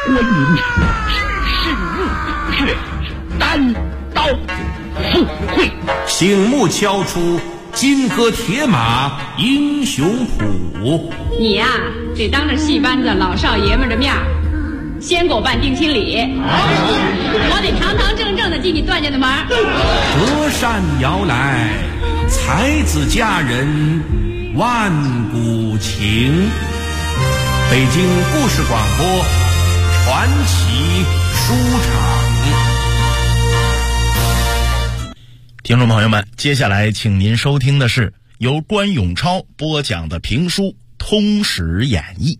我引只身入血，单刀赴会。 醒目敲出金戈铁马英雄谱。 你呀，得当着戏班子老少爷们的面先给我办定亲礼，我得堂堂正正的进你段家的门。 折扇摇来，才子佳人万古情。北京故事广播传奇书场。 听众朋友们，接下来请您收听的是由关永超播讲的评书《通史演义》。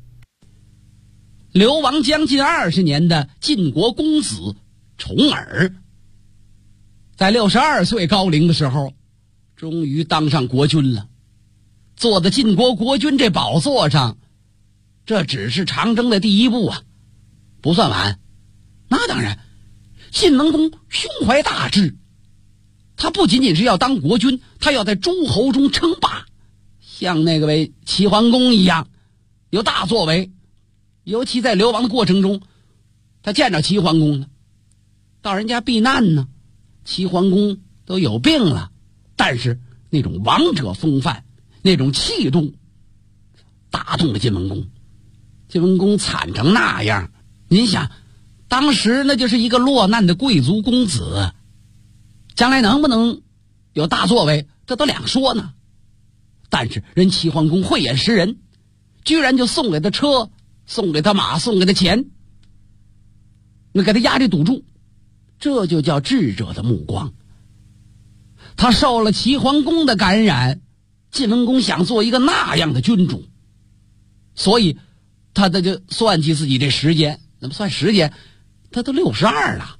流亡将近20年的晋国公子重耳，在62岁高龄的时候，终于当上国君了。坐在晋国国君这宝座上，这只是长征的第一步啊，不算晚。那当然，晋文公胸怀大志，他不仅仅是要当国君，他要在诸侯中称霸，像那个位齐桓公一样有大作为。尤其在流亡的过程中，他见着齐桓公了，到人家避难呢，齐桓公都有病了，但是那种王者风范，那种气度打动了晋文公。晋文公惨成那样，您想当时那就是一个落难的贵族公子，将来能不能有大作为，这都两说呢。但是人齐桓公慧眼识人，居然就送给他车，送给他马，送给他钱，那给他压这赌注，这就叫智者的目光。他受了齐桓公的感染，晋文公想做一个那样的君主，所以他就算计自己这时间。怎么算时间？他都62了。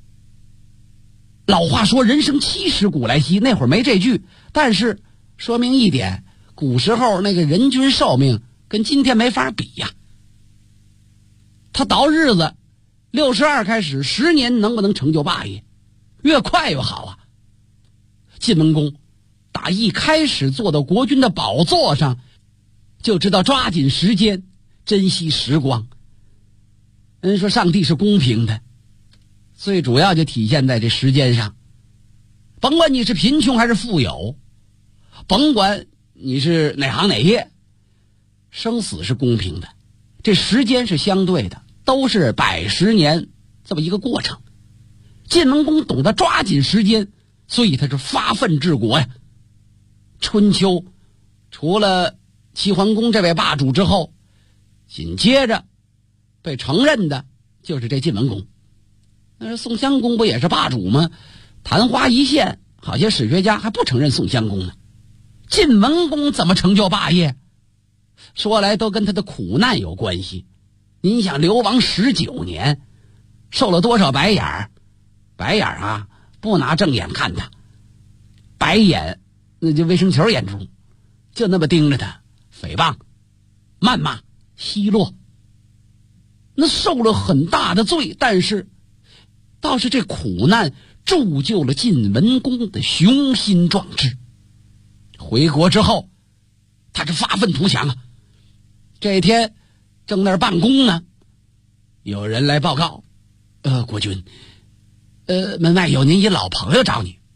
老话说人生70古来稀，那会儿没这句，但是说明一点，古时候那个人均寿命跟今天没法比呀。他倒日子62开始10年能不能成就霸业，越快越好啊。晋文公打一开始坐到国君的宝座上，就知道抓紧时间，珍惜时光。人说上帝是公平的，最主要就体现在这时间上。甭管你是贫穷还是富有，甭管你是哪行哪业，生死是公平的，这时间是相对的，都是100年这么一个过程。晋文公懂得抓紧时间，所以他是发愤治国呀。春秋除了齐桓公这位霸主之后，紧接着被承认的就是这晋文公。那宋襄公不也是霸主吗？昙花一现，好些史学家还不承认宋襄公呢。晋文公怎么成就霸业？说来都跟他的苦难有关系。您想流亡19年，受了多少白眼儿？白眼儿啊，不拿正眼看他，白眼那就卫生球眼珠，就那么盯着他，诽谤、谩骂、奚落，那受了很大的罪。但是倒是这苦难铸就了晋文公的雄心壮志。回国之后，他是发愤图强啊。这一天正那儿办公呢，有人来报告，国君，门外有您一老朋友找你。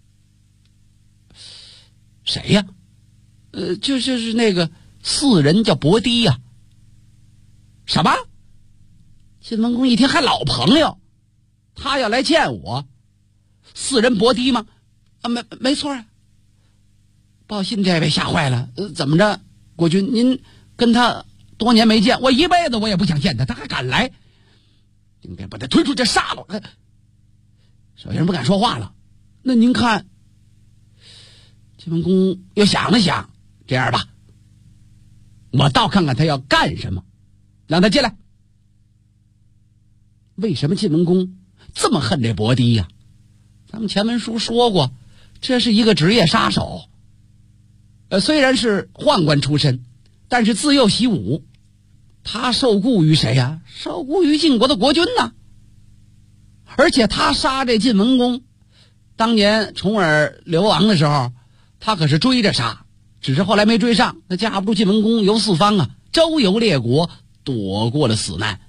谁呀？就是那个4人叫伯堤呀。什么？晋文公一听还老朋友，他要来见我。4人伯堤吗？啊，没错啊。报信这位吓坏了，怎么着，国君您跟他多年没见，我一辈子我也不想见他，他还敢来，应该把他推出去杀了。小人不敢说话了。那您看，晋文公又想了想，这样吧，我倒看看他要干什么，让他进来。为什么晋文公这么恨这伯堤呀？咱们前文书说过，这是一个职业杀手。虽然是宦官出身，但是自幼习武。他受雇于谁呀？受雇于晋国的国君呢。而且他杀这晋文公，当年重耳流亡的时候，他可是追着杀，只是后来没追上，他架不住晋文公游四方啊，周游列国，躲过了死难。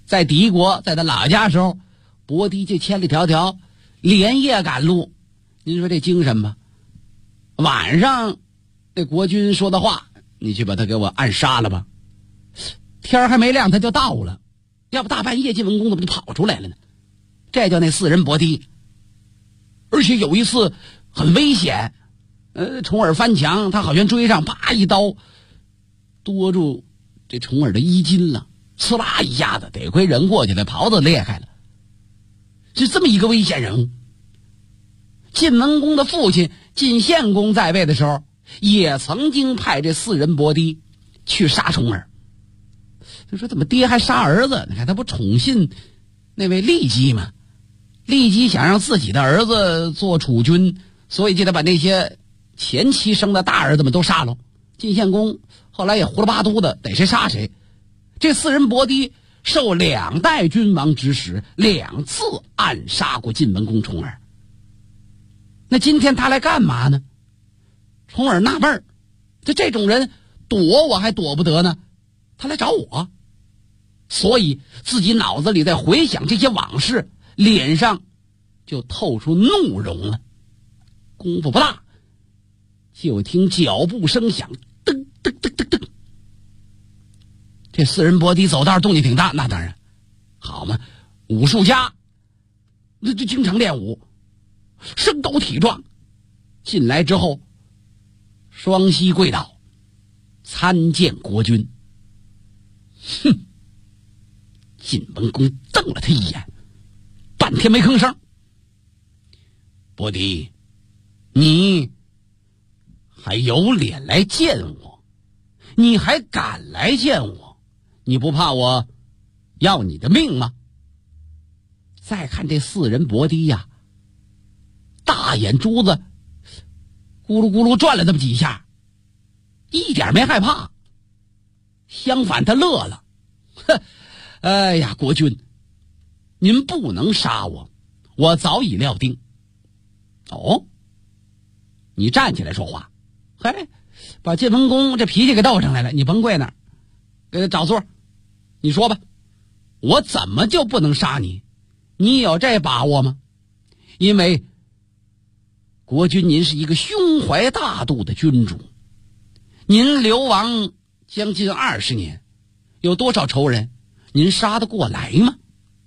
在敌国，在他老家的时候，伯堤这千里迢迢连夜赶路，您说这精神吧？晚上那国军说的话，你去把他给我暗杀了吧。天还没亮他就到了，要不大半夜晋文公怎么就跑出来了呢？这叫那四人伯堤。而且有一次很危险，重耳翻墙，他好像追上，啪一刀多住这重耳的衣襟了，呲啦一下子，得亏人过去了，袍子裂开了。是这么一个危险人物。晋文公的父亲晋献公在位的时候，也曾经派这四人伯堤去杀重耳。就说怎么爹还杀儿子？你看他不宠信那位骊姬吗？骊姬想让自己的儿子做储君，所以就得把那些前妻生的大儿子们都杀了。晋献公后来也胡了八嘟的，逮谁杀谁。这四人伯堤受2代君王指使，2次暗杀过晋文公重耳。那今天他来干嘛呢？重耳纳闷儿，这种人躲我还躲不得呢，他来找我。所以自己脑子里在回想这些往事，脸上就透出怒容了。功夫不大，就听脚步声响，噔噔噔噔噔。这四人伯堤走道动静挺大，那当然好嘛，武术家那就经常练武，身高体壮。进来之后双膝跪倒，参见国君。哼！晋文公瞪了他一眼，半天没吭声。伯堤，你还有脸来见我？你还敢来见我？你不怕我要你的命吗？再看这四人伯堤呀，大眼珠子咕噜咕噜转了这么几下，一点没害怕，相反他乐了。哼！哎呀，国君，您不能杀我，我早已料定。哦，你站起来说话。嘿，把晋文公这脾气给斗上来了。你甭跪那儿，给他找座。你说吧，我怎么就不能杀你？你有这把握吗？因为国君您是一个胸怀大度的君主，您流亡将近20年，有多少仇人？您杀得过来吗？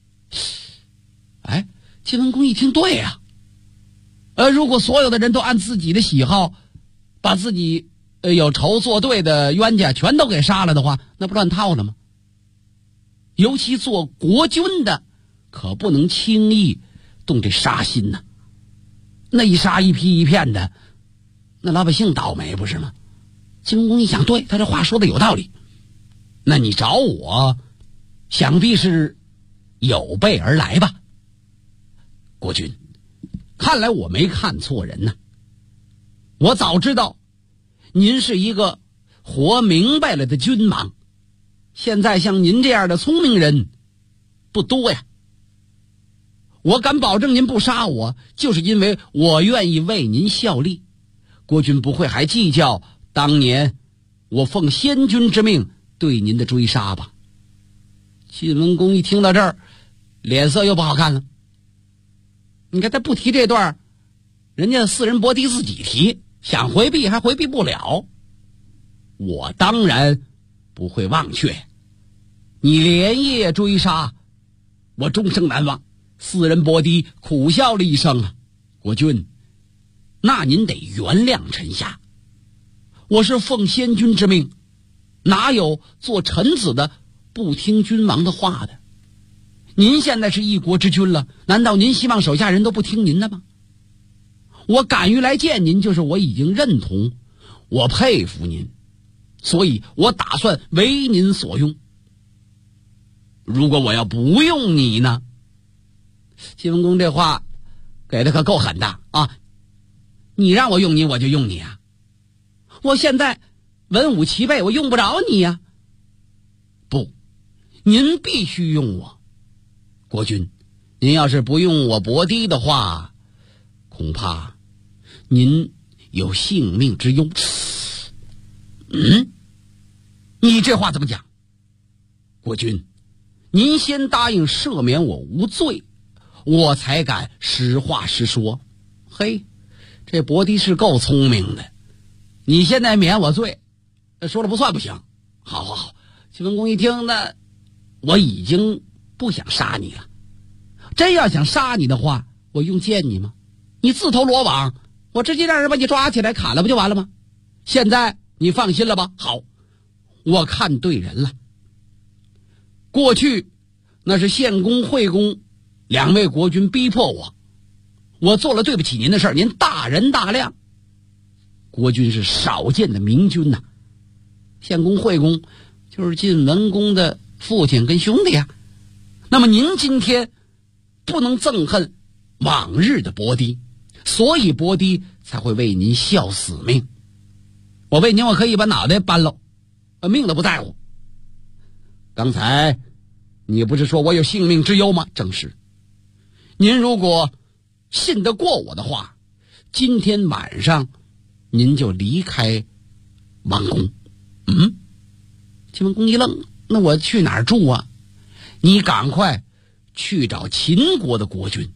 哎，晋文公一听，对呀，如果所有的人都按自己的喜好，把自己有仇作对的冤家全都给杀了的话，那不乱套了吗？尤其做国君的，可不能轻易动这杀心呐。那一杀一批一片的，那老百姓倒霉不是吗？晋文公一想，对，他这话说的有道理。那你找我想必是有备而来吧？国君，看来我没看错人呐。我早知道您是一个活明白了的君王，现在像您这样的聪明人不多呀。我敢保证您不杀我，就是因为我愿意为您效力。国君不会还计较当年我奉先君之命对您的追杀吧？晋文公一听到这儿，脸色又不好看了。你看他不提这段，人家四人伯堤自己提，想回避还回避不了。我当然不会忘却，你连夜追杀，我终生难忘。四人伯堤苦笑了一声啊，国君，那您得原谅臣下，我是奉先君之命，哪有做臣子的不听君王的话的？您现在是一国之君了，难道您希望手下人都不听您的吗？我敢于来见您，就是我已经认同，我佩服您，所以我打算为您所用。如果我要不用你呢？晋文公这话给的可够狠的啊！你让我用你，我就用你啊！我现在文武齐备，我用不着你呀。不，您必须用我。国君，您要是不用我伯堤的话，恐怕您有性命之忧。你这话怎么讲？国君， 您先答应赦免我无罪，我才敢实话实说。嘿，这伯堤是够聪明的，你现在免我罪，说了不算不行。好，晋文公一听，那我已经不想杀你了。真要想杀你的话，我用见你吗？你自投罗网，我直接让人把你抓起来砍了不就完了吗？现在你放心了吧？好，我看对人了。过去那是献公、惠公两位国君逼迫我做了对不起您的事儿，您大人大量。国君是少见的明君呐，献公、惠公就是晋文公的父亲跟兄弟呀。那么您今天不能憎恨往日的伯堤，所以伯堤才会为您效死命。我为您，我可以把脑袋搬了，命都不在乎。刚才你不是说我有性命之忧吗？正是。您如果信得过我的话，今天晚上您就离开王宫。晋文公一愣，那我去哪儿住啊？你赶快去找秦国的国君。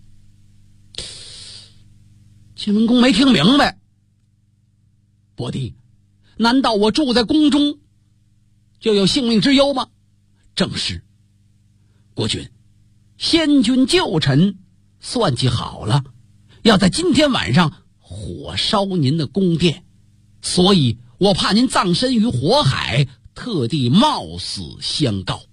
晋文公没听明白，伯堤，难道我住在宫中就有性命之忧吗？正是。国君，先君旧臣算计好了，要在今天晚上火烧您的宫殿，所以我怕您葬身于火海，特地冒死相告。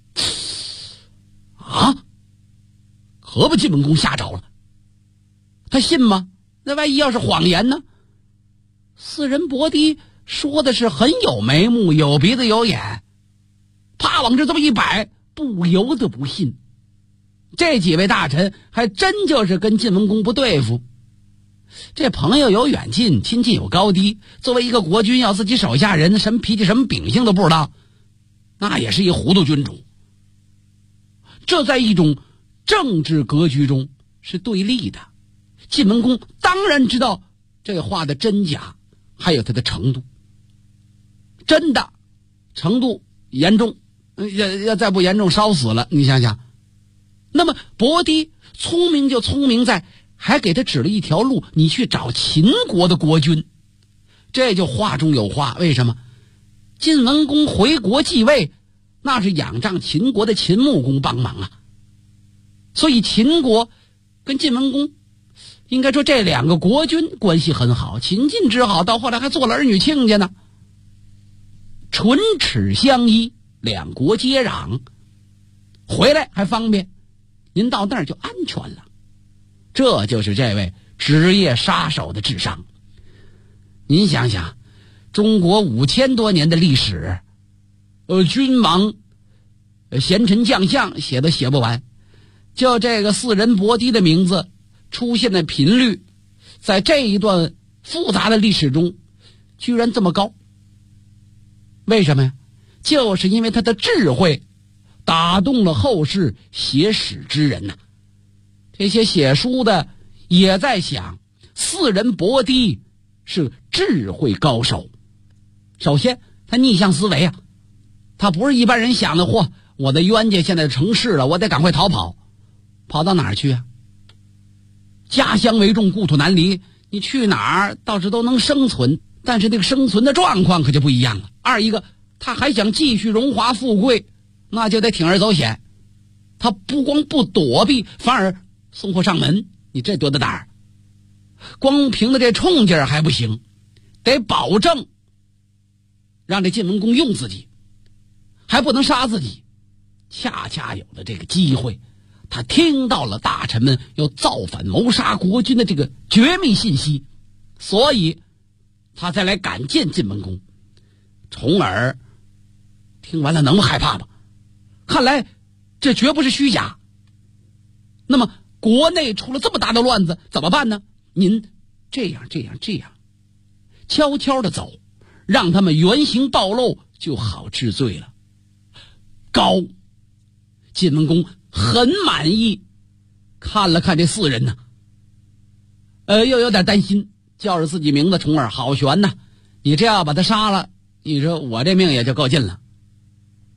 可把晋文公吓着了，他信吗？那万一要是谎言呢？四人伯堤说的是很有眉目，有鼻子有眼，啪往这这么一摆，不由得不信。这几位大臣还真就是跟晋文公不对付。这朋友有远近，亲戚有高低，作为一个国君，要自己手下人什么脾气什么秉性都不知道，那也是一糊涂君主。这在一种政治格局中是对立的。晋文公当然知道这话的真假，还有它的程度。真的程度严重，要再不严重烧死了，你想想。那么伯堤聪明就聪明在还给他指了一条路，你去找秦国的国君。这就话中有话。为什么？晋文公回国继位，那是仰仗秦国的秦穆公帮忙啊。所以秦国跟晋文公应该说这两个国君关系很好，秦晋之好，到后来还做了儿女亲家呢。唇齿相依，两国接壤，回来还方便，您到那儿就安全了。这就是这位职业杀手的智商。您想想，中国5000多年的历史，君王、贤臣将相写都写不完，就这个四人伯堤的名字出现的频率，在这一段复杂的历史中居然这么高。为什么呀？就是因为他的智慧打动了后世写史之人呐。这些写书的也在想，四人伯堤是智慧高手。首先他逆向思维啊，他不是一般人想的，我的冤家现在成事了，我得赶快逃跑。跑到哪儿去啊？家乡为重，故土难离，你去哪儿倒是都能生存，但是这个生存的状况可就不一样了。二一个，他还想继续荣华富贵，那就得铤而走险。他不光不躲避，反而送货上门，你这多大胆儿！光凭着这冲劲儿还不行，得保证让这晋文公用自己，还不能杀自己。恰恰有了这个机会，他听到了大臣们要造反谋杀国君的这个绝密信息，所以他才来赶见晋文公。重耳听完了能不害怕吗？看来这绝不是虚假。那么国内出了这么大的乱子怎么办呢？您这样悄悄的走，让他们原形暴露，就好治罪了。高晋文公很满意，看了看这四人呢，又有点担心，叫着自己名字，重耳好悬呐，你这样把他杀了，你说我这命也就够尽了。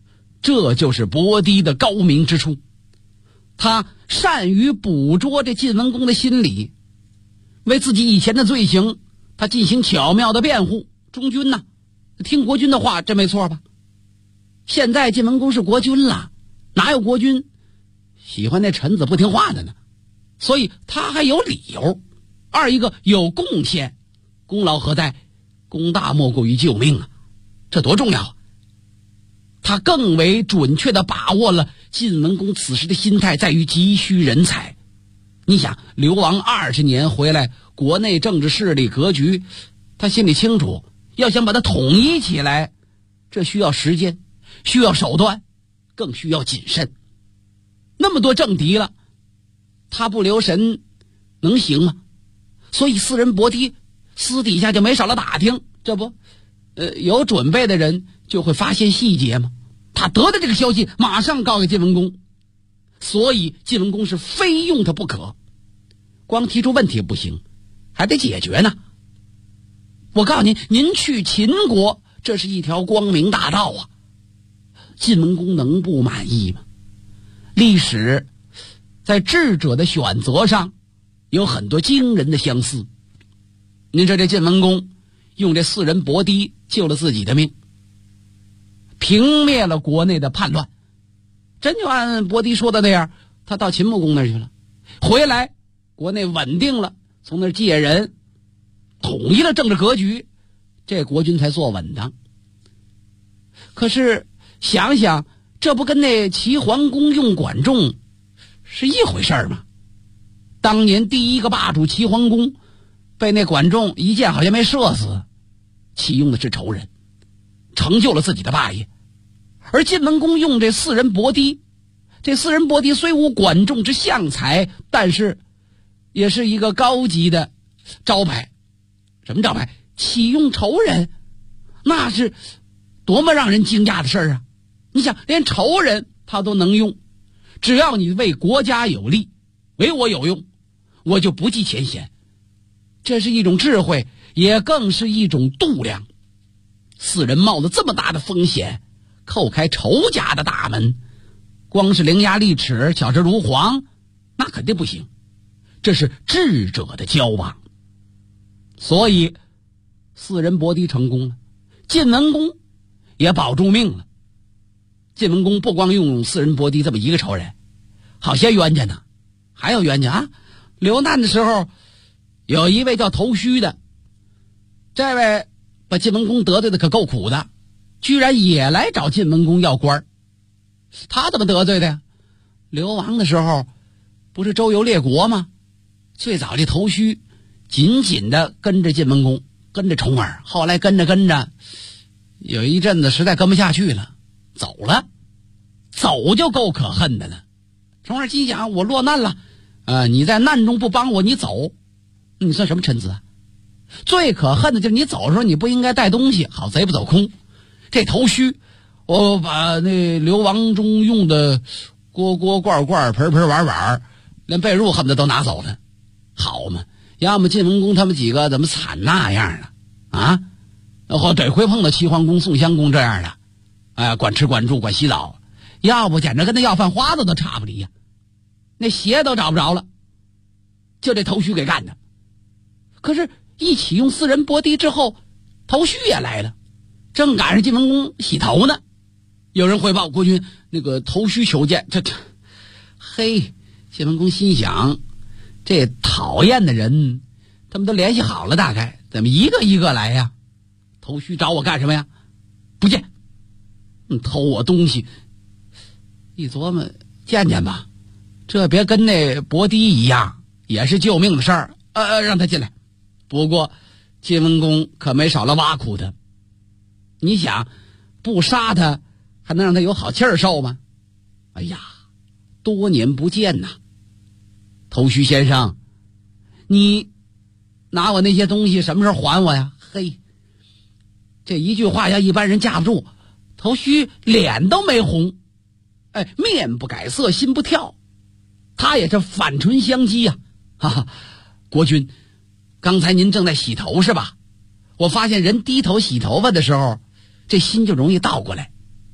这就是伯堤的高明之处，他善于捕捉这晋文公的心理，为自己以前的罪行他进行巧妙的辩护。忠君呐，听国君的话，这没错吧？现在晋文公是国君了，哪有国君喜欢那臣子不听话的呢？所以他还有理由。二一个有贡献，功劳何在？功大莫过于救命啊，这多重要啊！他更为准确地把握了晋文公此时的心态，在于急需人才。你想，流亡20年回来，国内政治势力格局他心里清楚，要想把它统一起来，这需要时间，需要手段，更需要谨慎。那么多政敌了，他不留神能行吗？所以四人伯堤私底下就没少了打听，这不有准备的人就会发现细节吗？他得到这个消息，马上告给晋文公，所以晋文公是非用他不可。光提出问题不行，还得解决呢。我告诉您，您去秦国，这是一条光明大道啊！晋文公能不满意吗？历史在智者的选择上有很多惊人的相似。您说这晋文公用这四人伯堤救了自己的命，平灭了国内的叛乱。真就按伯堤说的那样，他到秦穆公那儿去了，回来国内稳定了，从那儿借人统一了政治格局，这国君才坐稳当。可是想想，这不跟那齐桓公用管仲是一回事吗？当年第一个霸主齐桓公被那管仲一箭好像没射死，启用的是仇人，成就了自己的霸业。而晋文公用这四人伯堤，这四人伯堤虽无管仲之相才，但是也是一个高级的招牌。什么招牌？启用仇人，那是多么让人惊讶的事儿啊！你想，连仇人他都能用，只要你为国家有利，为我有用，我就不计前嫌。这是一种智慧，也更是一种度量。四人冒了这么大的风险，叩开仇家的大门，光是伶牙俐齿、巧舌如簧，那肯定不行。这是智者的交往。所以四人伯堤成功了，晋文公也保住命了。晋文公不光用四人伯堤这么一个仇人，好些冤家呢，还有冤家啊！流难的时候，有一位叫头须的，这位把晋文公得罪的可够苦的，居然也来找晋文公要官。他怎么得罪的呀？流亡的时候不是周游列国吗？最早这头须紧紧的跟着晋文公，跟着重耳，后来跟着有一阵子实在跟不下去了，走了。走就够可恨的了。重耳心想，我落难了你在难中不帮我，你走，你算什么臣子啊？最可恨的就是你走的时候你不应该带东西，好贼不走空。这头须，我把那流亡中用的锅罐盆碗，连被褥恨不得都拿走了。好嘛，要么晋文公他们几个怎么惨那样的啊？或得亏碰到齐桓公、宋襄公这样的，管吃管住管洗澡，要不简直跟那要饭花子都差不离呀，那鞋都找不着了，就这头须给干的。可是一起用四人伯堤之后，头须也来了，正赶上晋文公洗头呢。有人汇报国君，那个头须求见。嘿，晋文公心想，这讨厌的人他们都联系好了，大概怎么一个一个来呀？头须找我干什么呀？不见，偷我东西。一琢磨，见见吧，这别跟那伯堤一样，也是救命的事儿。让他进来。不过晋文公可没少了挖苦他。你想，不杀他还能让他有好气儿受吗？哎呀，多年不见呐，头须先生，你拿我那些东西什么时候还我呀？嘿，这一句话让一般人架不住，头须脸都没红，面不改色心不跳，他也是反唇相讥呀。哈哈，国君，刚才您正在洗头是吧？我发现人低头洗头发的时候，这心就容易倒过来。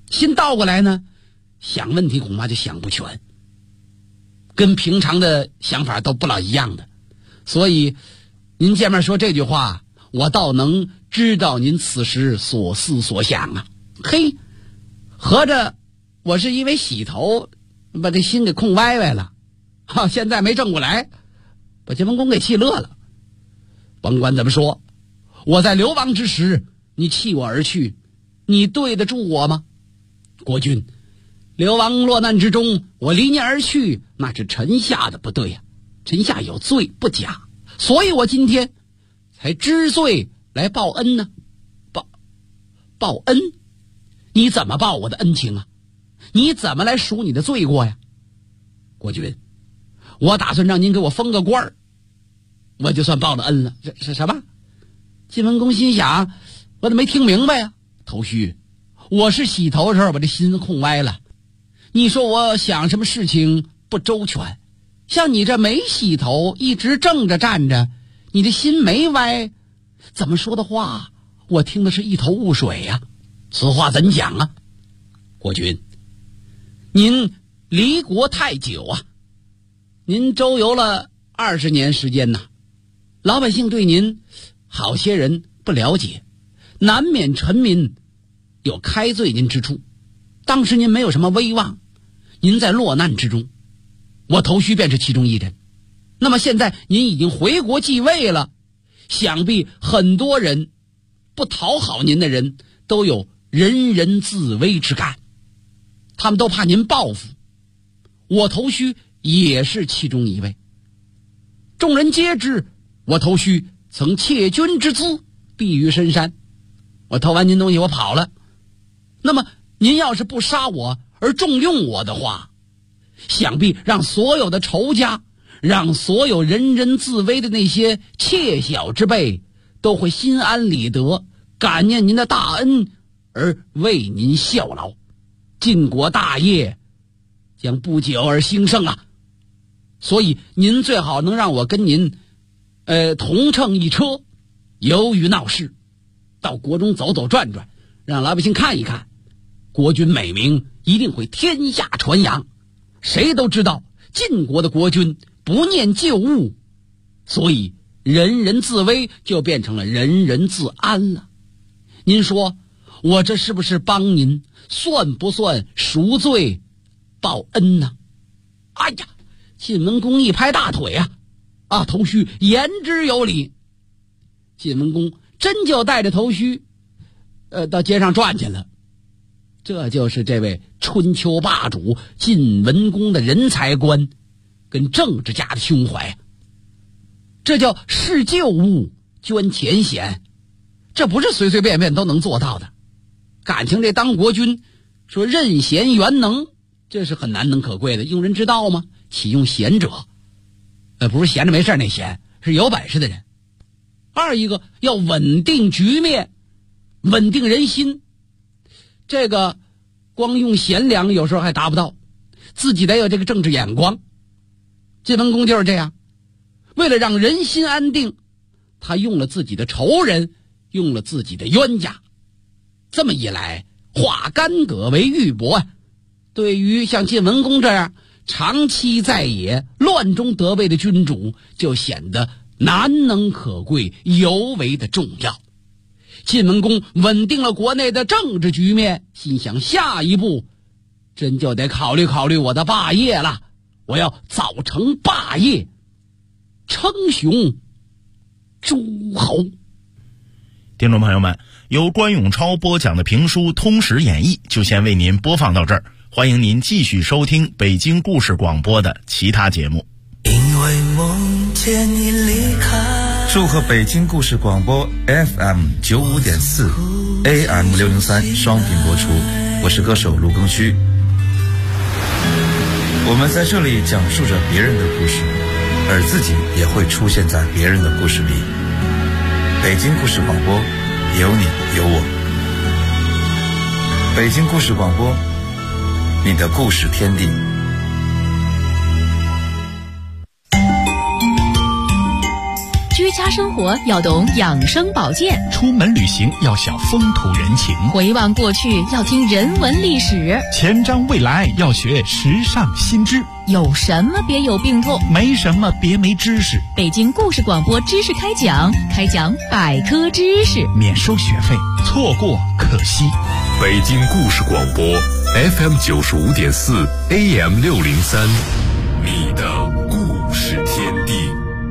心倒过来呢，想问题恐怕就想不全，跟平常的想法都不老一样的。所以您见面说这句话，我倒能知道您此时所思所想啊。嘿，合着我是因为洗头把这心给空歪歪了，现在没正过来，把晋文公给气乐了。甭管怎么说，我在流亡之时你弃我而去，你对得住我吗？国君，流亡落难之中我离你而去，那是臣下的不对呀，臣下有罪不假，所以我今天才知罪来报恩呢。报恩？你怎么报我的恩情啊？你怎么来赎你的罪过呀？国君，我打算让您给我封个官儿，我就算报了恩了。这是什么？晋文公心想，我怎么没听明白呀？头须，我是洗头的时候把这心空歪了，你说我想什么事情不周全，像你这没洗头一直正着站着，你的心没歪，怎么说的话我听的是一头雾水呀。此话怎讲啊？国君，您离国太久啊，您周游了20年时间呐，老百姓对您好些人不了解，难免臣民有开罪您之处。当时您没有什么威望，您在落难之中，我头须便是其中一人。那么现在您已经回国继位了，想必很多人不讨好您的人都有人人自危之感，他们都怕您报复，我头须也是其中一位。众人皆知我头须曾窃军之资避于深山，我偷完您东西我跑了，那么您要是不杀我而重用我的话，想必让所有的仇家，让所有人人自危的那些妾小之辈都会心安理得，感念您的大恩而为您效劳，晋国大业将不久而兴盛啊！所以您最好能让我跟您同乘一车，游于闹市，到国中走走转转，让老百姓看一看，国君美名一定会天下传扬。谁都知道晋国的国君不念旧物，所以人人自危就变成了人人自安了。您说我这是不是帮您，算不算赎罪报恩呢？哎呀，晋文公一拍大腿啊，头须言之有理。晋文公真就带着头须到街上转去了。这就是这位春秋霸主晋文公的人才观跟政治家的胸怀，这叫视旧物捐前嫌，这不是随随便便都能做到的。感情这当国君说任贤元能，这是很难能可贵的，用人之道吗？启用贤者，不是闲着没事那闲，是有本事的人。二一个要稳定局面，稳定人心，这个光用贤良有时候还达不到，自己得有这个政治眼光。晋文公就是这样，为了让人心安定，他用了自己的仇人，用了自己的冤家，这么一来化干戈为玉帛对于像晋文公这样长期在野乱中得位的君主，就显得难能可贵，尤为的重要。晋文公稳定了国内的政治局面，心想下一步真就得考虑考虑我的霸业了，我要早成霸业，称雄诸侯。 听众朋友们，由关永超播讲的评书《通史演义》就先为您播放到这儿，欢迎您继续收听北京故事广播的其他节目。 因为梦见你离开， 祝贺北京故事广播 FM 95.4 AM 603双频播出，我是歌手卢庚戌。我们在这里讲述着别人的故事，而自己也会出现在别人的故事里。北京故事广播，有你有我。北京故事广播，你的故事天地。 君居家生活要懂养生保健， 出门旅行要晓风土人情， 回望过去要听人文历史， 前瞻未来要学时尚新知。 有什么别有病痛， 没什么别没知识。 北京故事广播知识开讲，开讲百科知识， 免收学费，错过可惜。 北京故事广播 FM 95.4 AM 603，你的故事天地。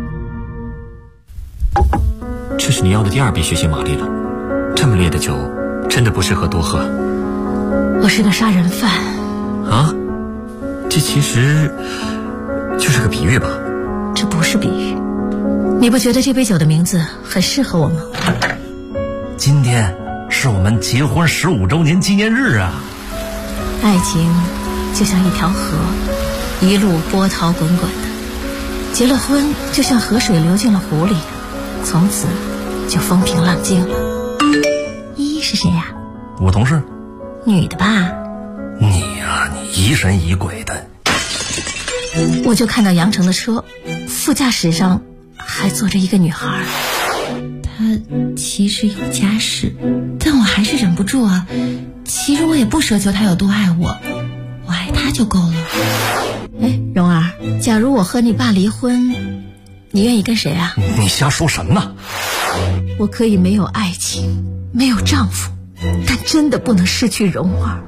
这是你要的第2笔血腥玛丽了，这么烈的酒真的不适合多喝。 我是个杀人犯啊，这其实就是个比喻吧？ 这不是比喻，你不觉得这杯酒的名字很适合我吗？ 今天是我们结婚15周年纪念日啊！ 爱情就像一条河，一路波涛滚滚的，结了婚就像河水流进了湖里，从此就风平浪静了。依依是谁呀？ 我同事。 女的吧？ 你呀，你疑神疑鬼的。 我就看到杨成的车，副驾驶上还坐着一个女孩。她其实有家室，但我还是忍不住啊。其实我也不奢求她有多爱我，我爱她就够了。哎，蓉儿，假如我和你爸离婚，你愿意跟谁啊？ 你瞎说什么呢？ 我可以没有爱情，没有丈夫，但真的不能失去蓉儿。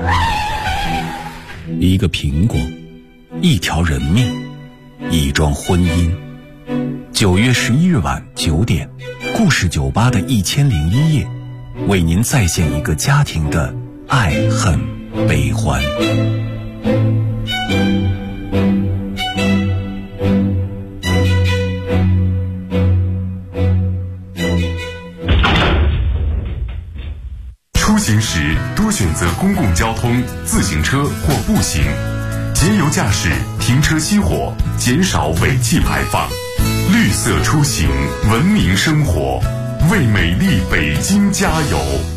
一个苹果，一条人命，一桩婚姻。9月11日晚9点，故事酒吧的1001夜，为您再现一个家庭的爱恨悲欢。 出行时多选择公共交通、自行车或步行，节油驾驶，停车熄火，减少尾气排放。绿色出行，文明生活，为美丽北京加油。